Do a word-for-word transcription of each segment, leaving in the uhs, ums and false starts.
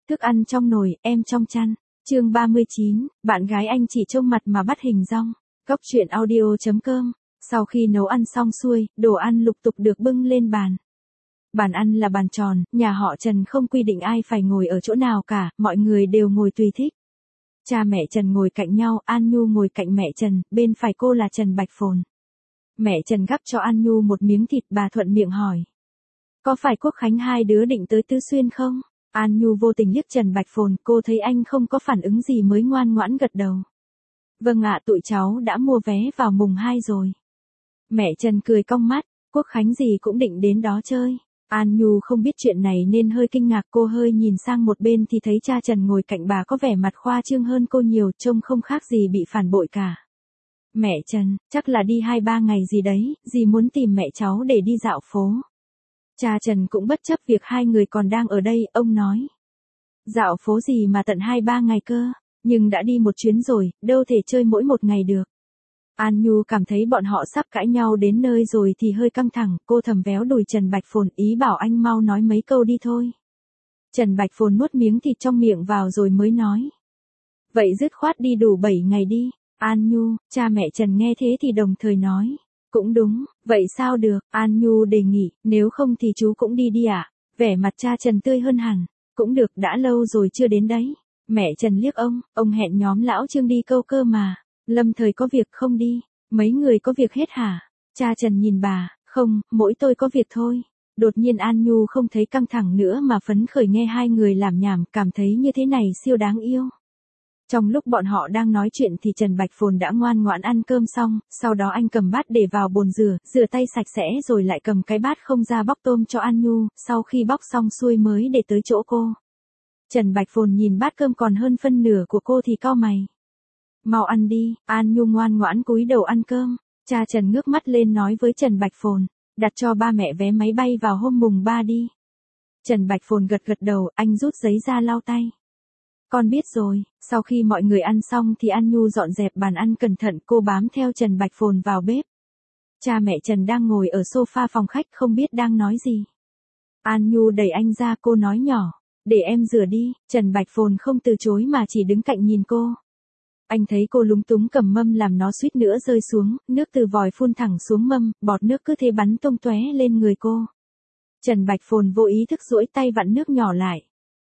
Thức ăn trong nồi, em trong chăn. Chương ba mươi chín, bạn gái anh chỉ trông mặt mà bắt hình dong. Cốc truyện audio chấm com. Sau khi nấu ăn xong xuôi, đồ ăn lục tục được bưng lên bàn. Bàn ăn là bàn tròn, nhà họ Trần không quy định ai phải ngồi ở chỗ nào cả, mọi người đều ngồi tùy thích. Cha mẹ Trần ngồi cạnh nhau, An Nhu ngồi cạnh mẹ Trần, bên phải cô là Trần Bạch Phồn. Mẹ Trần gắp cho An Nhu một miếng thịt, bà thuận miệng hỏi. Có phải Quốc Khánh hai đứa định tới Tứ Xuyên không? An Nhu vô tình liếc Trần Bạch Phồn, cô thấy anh không có phản ứng gì mới ngoan ngoãn gật đầu. Vâng ạ, tụi cháu đã mua vé vào mùng hai rồi. Mẹ Trần cười cong mắt, Quốc Khánh gì cũng định đến đó chơi. An Nhu không biết chuyện này nên hơi kinh ngạc, cô hơi nhìn sang một bên thì thấy cha Trần ngồi cạnh bà có vẻ mặt khoa trương hơn cô nhiều, trông không khác gì bị phản bội cả. Mẹ Trần, chắc là đi hai ba ngày gì đấy, dì muốn tìm mẹ cháu để đi dạo phố. Cha Trần cũng bất chấp việc hai người còn đang ở đây, ông nói. Dạo phố gì mà tận hai ba ngày cơ, nhưng đã đi một chuyến rồi, đâu thể chơi mỗi một ngày được. An Nhu cảm thấy bọn họ sắp cãi nhau đến nơi rồi thì hơi căng thẳng, cô thầm véo đùi Trần Bạch Phồn, ý bảo anh mau nói mấy câu đi thôi. Trần Bạch Phồn nuốt miếng thịt trong miệng vào rồi mới nói. Vậy dứt khoát đi đủ bảy ngày đi. An Nhu, cha mẹ Trần nghe thế thì đồng thời nói. Cũng đúng, vậy sao được, An Nhu đề nghị, nếu không thì chú cũng đi đi ạ. À? Vẻ mặt cha Trần tươi hơn hẳn, cũng được, đã lâu rồi chưa đến đấy. Mẹ Trần liếc ông, ông hẹn nhóm lão Trương đi câu cơ mà. Lâm Thời có việc không đi, mấy người có việc hết hả? Cha Trần nhìn bà, không, mỗi tôi có việc thôi. Đột nhiên An Nhu không thấy căng thẳng nữa mà phấn khởi nghe hai người làm nhảm, cảm thấy như thế này siêu đáng yêu. Trong lúc bọn họ đang nói chuyện thì Trần Bạch Phồn đã ngoan ngoãn ăn cơm xong, sau đó anh cầm bát để vào bồn rửa, rửa tay sạch sẽ rồi lại cầm cái bát không ra bóc tôm cho An Nhu, sau khi bóc xong xuôi mới để tới chỗ cô. Trần Bạch Phồn nhìn bát cơm còn hơn phân nửa của cô thì cau mày. Mau ăn đi, An Nhu ngoan ngoãn cúi đầu ăn cơm. Cha Trần ngước mắt lên nói với Trần Bạch Phồn, đặt cho ba mẹ vé máy bay vào hôm mùng ba đi. Trần Bạch Phồn gật gật đầu, anh rút giấy ra lau tay. Con biết rồi. Sau khi mọi người ăn xong thì An Nhu dọn dẹp bàn ăn cẩn thận, cô bám theo Trần Bạch Phồn vào bếp. Cha mẹ Trần đang ngồi ở sofa phòng khách không biết đang nói gì. An Nhu đẩy anh ra, cô nói nhỏ, để em rửa đi. Trần Bạch Phồn không từ chối mà chỉ đứng cạnh nhìn cô. Anh thấy cô lúng túng cầm mâm làm nó suýt nữa rơi xuống, nước từ vòi phun thẳng xuống mâm, bọt nước cứ thế bắn tung tóe lên người cô. Trần Bạch Phồn vô ý thức duỗi tay vặn nước nhỏ lại.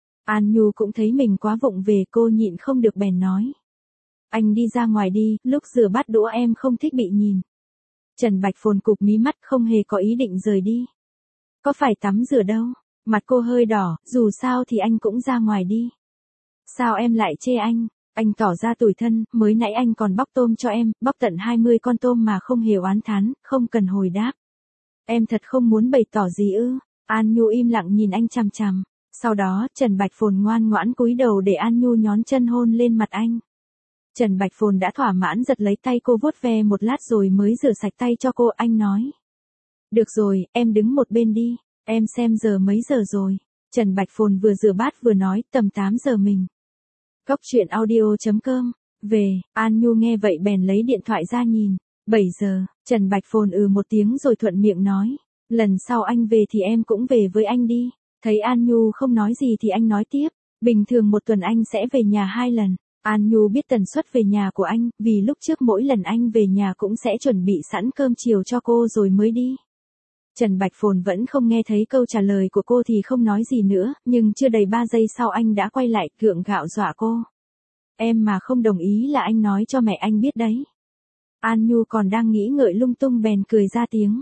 An Nhu cũng thấy mình quá vụng về, cô nhịn không được bèn nói. Anh đi ra ngoài đi, lúc rửa bát đũa em không thích bị nhìn. Trần Bạch Phồn cụp mí mắt không hề có ý định rời đi. Có phải tắm rửa đâu, mặt cô hơi đỏ, dù sao thì anh cũng ra ngoài đi. Sao em lại chê anh? Anh tỏ ra tủi thân, mới nãy anh còn bóc tôm cho em, bóc tận hai mươi con tôm mà không hề oán thán, không cần hồi đáp. Em thật không muốn bày tỏ gì ư? An Nhu im lặng nhìn anh chằm chằm. Sau đó, Trần Bạch Phồn ngoan ngoãn cúi đầu để An Nhu nhón chân hôn lên mặt anh. Trần Bạch Phồn đã thỏa mãn giật lấy tay cô vuốt ve một lát rồi mới rửa sạch tay cho cô, anh nói. Được rồi, em đứng một bên đi, em xem giờ mấy giờ rồi. Trần Bạch Phồn vừa rửa bát vừa nói, tầm tám giờ mình. Cốc truyện audio chấm com. Về, An Nhu nghe vậy bèn lấy điện thoại ra nhìn. bảy giờ, Trần Bạch Phồn ừ một tiếng rồi thuận miệng nói. Lần sau anh về thì em cũng về với anh đi. Thấy An Nhu không nói gì thì anh nói tiếp. Bình thường một tuần anh sẽ về nhà hai lần. An Nhu biết tần suất về nhà của anh, vì lúc trước mỗi lần anh về nhà cũng sẽ chuẩn bị sẵn cơm chiều cho cô rồi mới đi. Trần Bạch Phồn vẫn không nghe thấy câu trả lời của cô thì không nói gì nữa, nhưng chưa đầy ba giây sau anh đã quay lại gượng gạo dọa cô. Em mà không đồng ý là anh nói cho mẹ anh biết đấy. An Nhu còn đang nghĩ ngợi lung tung bèn cười ra tiếng.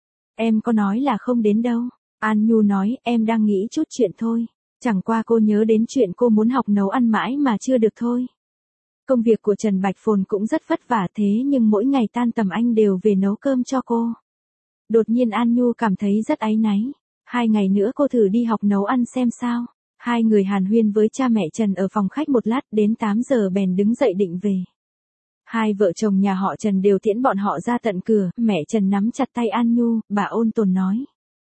Em có nói là không đến đâu. An Nhu nói, em đang nghĩ chút chuyện thôi. Chẳng qua cô nhớ đến chuyện cô muốn học nấu ăn mãi mà chưa được thôi. Công việc của Trần Bạch Phồn cũng rất vất vả thế nhưng mỗi ngày tan tầm anh đều về nấu cơm cho cô. Đột nhiên An Nhu cảm thấy rất áy náy. Hai ngày nữa cô thử đi học nấu ăn xem sao. Hai người hàn huyên với cha mẹ Trần ở phòng khách một lát, đến tám giờ bèn đứng dậy định về. Hai vợ chồng nhà họ Trần đều tiễn bọn họ ra tận cửa, mẹ Trần nắm chặt tay An Nhu, bà ôn tồn nói.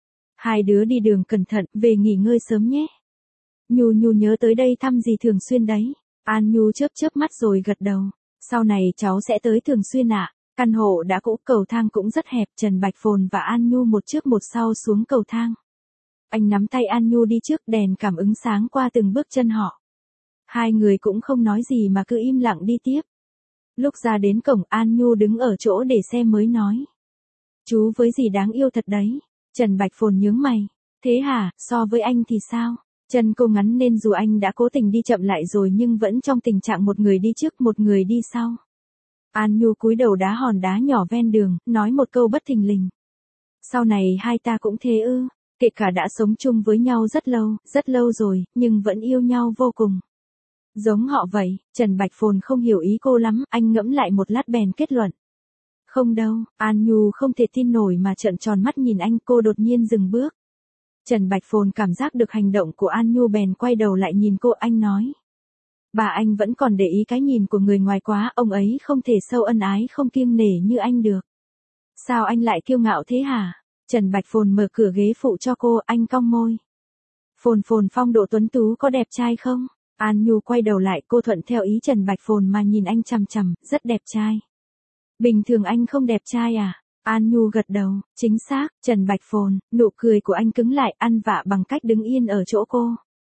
Hai đứa đi đường cẩn thận, về nghỉ ngơi sớm nhé. Nhu Nhu nhớ tới đây thăm dì thường xuyên đấy. An Nhu chớp chớp mắt rồi gật đầu. Sau này cháu sẽ tới thường xuyên ạ. À. Căn hộ đã cũ, cầu thang cũng rất hẹp, Trần Bạch Phồn và An Nhu một trước một sau xuống cầu thang. Anh nắm tay An Nhu đi trước, đèn cảm ứng sáng qua từng bước chân họ. Hai người cũng không nói gì mà cứ im lặng đi tiếp. Lúc ra đến cổng, An Nhu đứng ở chỗ để xe mới nói. Chú với dì đáng yêu thật đấy. Trần Bạch Phồn nhướng mày. Thế hả, so với anh thì sao? Chân cô ngắn nên dù anh đã cố tình đi chậm lại rồi nhưng vẫn trong tình trạng một người đi trước một người đi sau. An Nhu cúi đầu đá hòn đá nhỏ ven đường, nói một câu bất thình lình. Sau này hai ta cũng thế ư, kể cả đã sống chung với nhau rất lâu, rất lâu rồi, nhưng vẫn yêu nhau vô cùng. Giống họ vậy. Trần Bạch Phồn không hiểu ý cô lắm, anh ngẫm lại một lát bèn kết luận. Không đâu. An Nhu không thể tin nổi mà trợn tròn mắt nhìn anh, cô đột nhiên dừng bước. Trần Bạch Phồn cảm giác được hành động của An Nhu bèn quay đầu lại nhìn cô, anh nói. Bà anh vẫn còn để ý cái nhìn của người ngoài quá, ông ấy không thể sâu ân ái không kiêng nể như anh được. Sao anh lại kiêu ngạo thế hả? Trần Bạch Phồn mở cửa ghế phụ cho cô, anh cong môi. Phồn Phồn phong độ tuấn tú có đẹp trai không? An Nhu quay đầu lại, cô thuận theo ý Trần Bạch Phồn mà nhìn anh chằm chằm, rất đẹp trai. Bình thường anh không đẹp trai à? An Nhu gật đầu, chính xác. Trần Bạch Phồn, nụ cười của anh cứng lại, ăn vạ bằng cách đứng yên ở chỗ cô.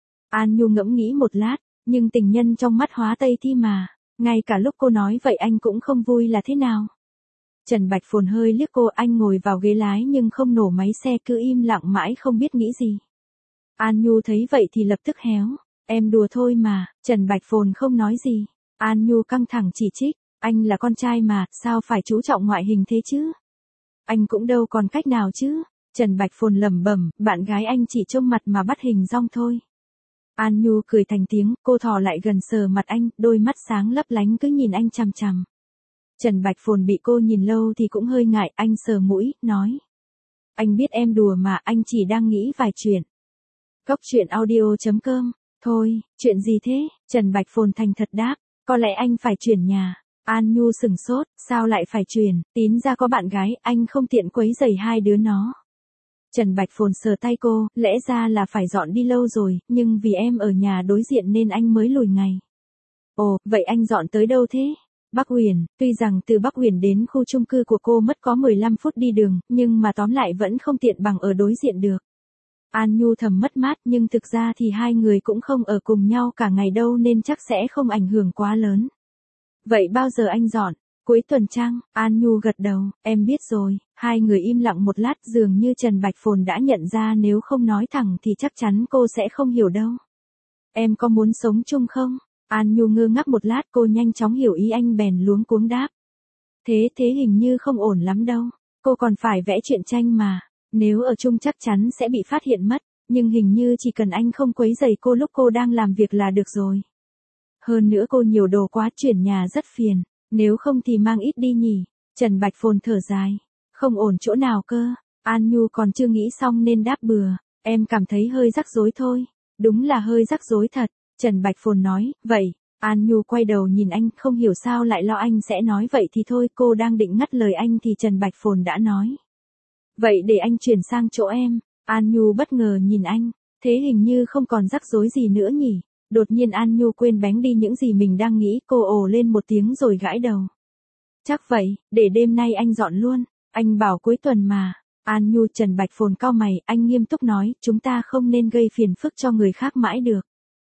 An Nhu ngẫm nghĩ một lát, nhưng tình nhân trong mắt hóa tây thi mà, ngay cả lúc cô nói vậy anh cũng không vui là thế nào? Trần Bạch Phồn hơi liếc cô, anh ngồi vào ghế lái nhưng không nổ máy xe, cứ im lặng mãi không biết nghĩ gì. An Nhu thấy vậy thì lập tức héo. Em đùa thôi mà. Trần Bạch Phồn không nói gì. An Nhu căng thẳng chỉ trích. Anh là con trai mà, sao phải chú trọng ngoại hình thế chứ? Anh cũng đâu còn cách nào chứ. Trần Bạch Phồn lẩm bẩm, bạn gái anh chỉ trông mặt mà bắt hình dong thôi. An Nhu cười thành tiếng, cô thò lại gần sờ mặt anh, đôi mắt sáng lấp lánh cứ nhìn anh chằm chằm. Trần Bạch Phồn bị cô nhìn lâu thì cũng hơi ngại, anh sờ mũi, nói. Anh biết em đùa mà, anh chỉ đang nghĩ vài chuyện. Cốc truyện audio chấm com. Thôi, chuyện gì thế? Trần Bạch Phồn thành thật đáp, có lẽ anh phải chuyển nhà. An Nhu sừng sốt, sao lại phải chuyển? Tín ra có bạn gái, anh không tiện quấy rầy hai đứa nó. Trần Bạch Phồn sờ tay cô, lẽ ra là phải dọn đi lâu rồi, nhưng vì em ở nhà đối diện nên anh mới lùi ngày. Ồ, vậy anh dọn tới đâu thế? Bắc Uyển. Tuy rằng từ Bắc Uyển đến khu chung cư của cô mất có mười lăm phút đi đường, nhưng mà tóm lại vẫn không tiện bằng ở đối diện được. An Nhu thầm mất mát, nhưng thực ra thì hai người cũng không ở cùng nhau cả ngày đâu nên chắc sẽ không ảnh hưởng quá lớn. Vậy bao giờ anh dọn? Cuối tuần chăng? An Nhu gật đầu, em biết rồi. Hai người im lặng một lát, dường như Trần Bạch Phồn đã nhận ra nếu không nói thẳng thì chắc chắn cô sẽ không hiểu đâu. Em có muốn sống chung không? An Nhu ngơ ngác một lát, cô nhanh chóng hiểu ý anh bèn luống cuống đáp. Thế thế hình như không ổn lắm đâu. Cô còn phải vẽ truyện tranh mà. Nếu ở chung chắc chắn sẽ bị phát hiện mất, nhưng hình như chỉ cần anh không quấy rầy cô lúc cô đang làm việc là được rồi. Hơn nữa cô nhiều đồ quá, chuyển nhà rất phiền, nếu không thì mang ít đi nhỉ. Trần Bạch Phồn thở dài, không ổn chỗ nào cơ. An Nhu còn chưa nghĩ xong nên đáp bừa, em cảm thấy hơi rắc rối thôi. Đúng là hơi rắc rối thật. Trần Bạch Phồn nói, vậy. An Nhu quay đầu nhìn anh, không hiểu sao lại lo anh sẽ nói vậy thì thôi. Cô đang định ngắt lời anh thì Trần Bạch Phồn đã nói. Vậy để anh chuyển sang chỗ em. An Nhu bất ngờ nhìn anh, thế hình như không còn rắc rối gì nữa nhỉ. Đột nhiên An Nhu quên bén đi những gì mình đang nghĩ, cô ồ lên một tiếng rồi gãi đầu. Chắc vậy, để đêm nay anh dọn luôn, anh bảo cuối tuần mà. An Nhu. Trần Bạch Phồn cau mày, anh nghiêm túc nói, chúng ta không nên gây phiền phức cho người khác mãi được.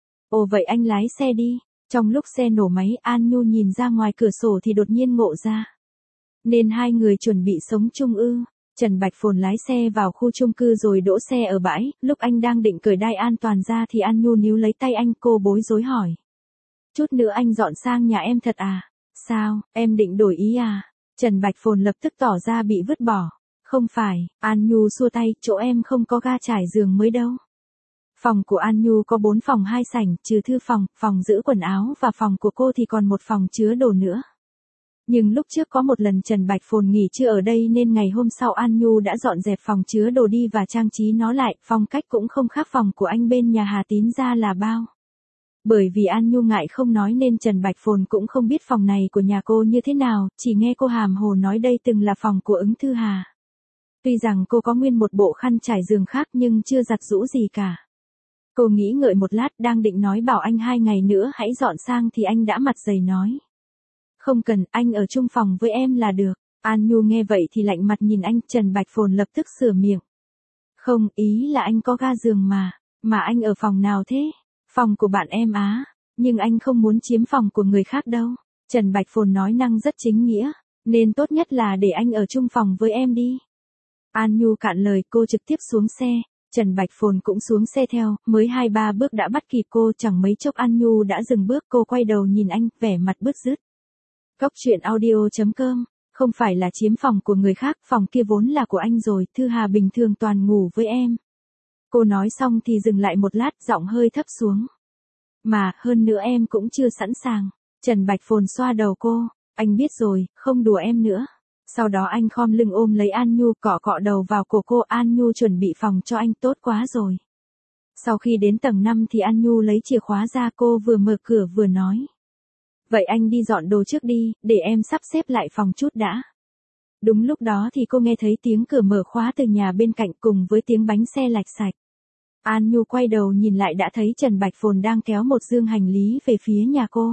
Ồ vậy anh lái xe đi. Trong lúc xe nổ máy, An Nhu nhìn ra ngoài cửa sổ thì đột nhiên ngộ ra. Nên hai người chuẩn bị sống chung ư? Trần Bạch Phồn lái xe vào khu chung cư rồi đỗ xe ở bãi, lúc anh đang định cởi đai an toàn ra thì An Nhu níu lấy tay anh, cô bối rối hỏi. Chút nữa anh dọn sang nhà em thật à? Sao, em định đổi ý à? Trần Bạch Phồn lập tức tỏ ra bị vứt bỏ. Không phải. An Nhu xua tay, chỗ em không có ga trải giường mới đâu. Phòng của An Nhu có bốn phòng hai sảnh, trừ thư phòng, phòng giữ quần áo và phòng của cô thì còn một phòng chứa đồ nữa. Nhưng lúc trước có một lần Trần Bạch Phồn nghỉ trưa ở đây nên ngày hôm sau An Nhu đã dọn dẹp phòng chứa đồ đi và trang trí nó lại, phong cách cũng không khác phòng của anh bên nhà Hà Tín ra là bao. Bởi vì An Nhu ngại không nói nên Trần Bạch Phồn cũng không biết phòng này của nhà cô như thế nào, chỉ nghe cô hàm hồ nói đây từng là phòng của Ứng Thư Hà. Tuy rằng cô có nguyên một bộ khăn trải giường khác nhưng chưa giặt giũ gì cả. Cô nghĩ ngợi một lát, đang định nói bảo anh hai ngày nữa hãy dọn sang thì anh đã mặt dày nói. Không cần, anh ở chung phòng với em là được. An Nhu nghe vậy thì lạnh mặt nhìn anh, Trần Bạch Phồn lập tức sửa miệng. Không, ý là anh có ga giường mà. Mà anh ở phòng nào thế? Phòng của bạn em á. Nhưng anh không muốn chiếm phòng của người khác đâu. Trần Bạch Phồn nói năng rất chính nghĩa. Nên tốt nhất là để anh ở chung phòng với em đi. An Nhu cạn lời, cô trực tiếp xuống xe. Trần Bạch Phồn cũng xuống xe theo, mới hai ba bước đã bắt kịp cô, chẳng mấy chốc An Nhu đã dừng bước, cô quay đầu nhìn anh, vẻ mặt bứt rứt. Cốc truyện audio chấm com, không phải là chiếm phòng của người khác, phòng kia vốn là của anh rồi, Thư Hà bình thường toàn ngủ với em. Cô nói xong thì dừng lại một lát, giọng hơi thấp xuống. Mà, hơn nữa em cũng chưa sẵn sàng. Trần Bạch Phồn xoa đầu cô, anh biết rồi, không đùa em nữa. Sau đó anh khom lưng ôm lấy An Nhu, cọ cọ đầu vào cổ cô. An Nhu chuẩn bị phòng cho anh, tốt quá rồi. Sau khi đến tầng năm thì An Nhu lấy chìa khóa ra, cô vừa mở cửa vừa nói. Vậy anh đi dọn đồ trước đi, để em sắp xếp lại phòng chút đã. Đúng lúc đó thì cô nghe thấy tiếng cửa mở khóa từ nhà bên cạnh cùng với tiếng bánh xe lạch sạch. An Nhu quay đầu nhìn lại đã thấy Trần Bạch Phồn đang kéo một dương hành lý về phía nhà cô.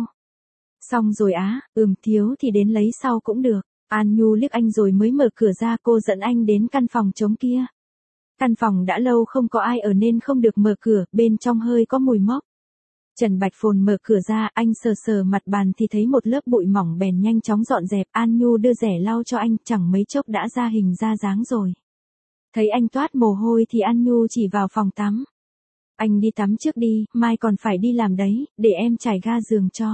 Xong rồi á, ừm, thiếu thì đến lấy sau cũng được. An Nhu liếc anh rồi mới mở cửa ra, cô dẫn anh đến căn phòng trống kia. Căn phòng đã lâu không có ai ở nên không được mở cửa, bên trong hơi có mùi mốc. Trần Bạch Phồn mở cửa ra, anh sờ sờ mặt bàn thì thấy một lớp bụi mỏng bèn nhanh chóng dọn dẹp. An Nhu đưa rẻ lau cho anh, chẳng mấy chốc đã ra hình ra dáng rồi. Thấy anh toát mồ hôi thì An Nhu chỉ vào phòng tắm. Anh đi tắm trước đi, mai còn phải đi làm đấy, để em trải ga giường cho.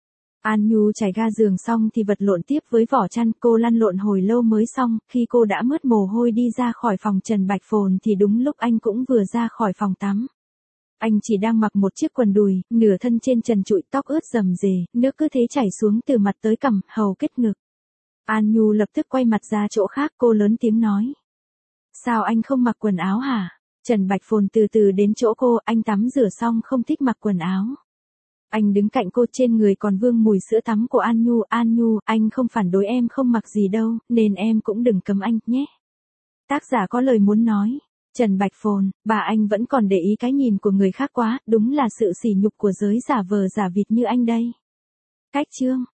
An Nhu trải ga giường xong thì vật lộn tiếp với vỏ chăn, cô lăn lộn hồi lâu mới xong, khi cô đã mướt mồ hôi đi ra khỏi phòng Trần Bạch Phồn thì đúng lúc anh cũng vừa ra khỏi phòng tắm. Anh chỉ đang mặc một chiếc quần đùi, nửa thân trên trần trụi, tóc ướt rầm rề, nước cứ thế chảy xuống từ mặt tới cằm, hầu kết ngực. An Nhu lập tức quay mặt ra chỗ khác, cô lớn tiếng nói. Sao anh không mặc quần áo hả? Trần Bạch Phồn từ từ đến chỗ cô, anh tắm rửa xong không thích mặc quần áo. Anh đứng cạnh cô, trên người còn vương mùi sữa tắm của An Nhu. An Nhu, anh không phản đối em không mặc gì đâu, nên em cũng đừng cấm anh, nhé. Tác giả có lời muốn nói. Trần Bạch Phồn, bà anh vẫn còn để ý cái nhìn của người khác quá, đúng là sự sỉ nhục của giới giả vờ giả vịt như anh đây. Cách chương.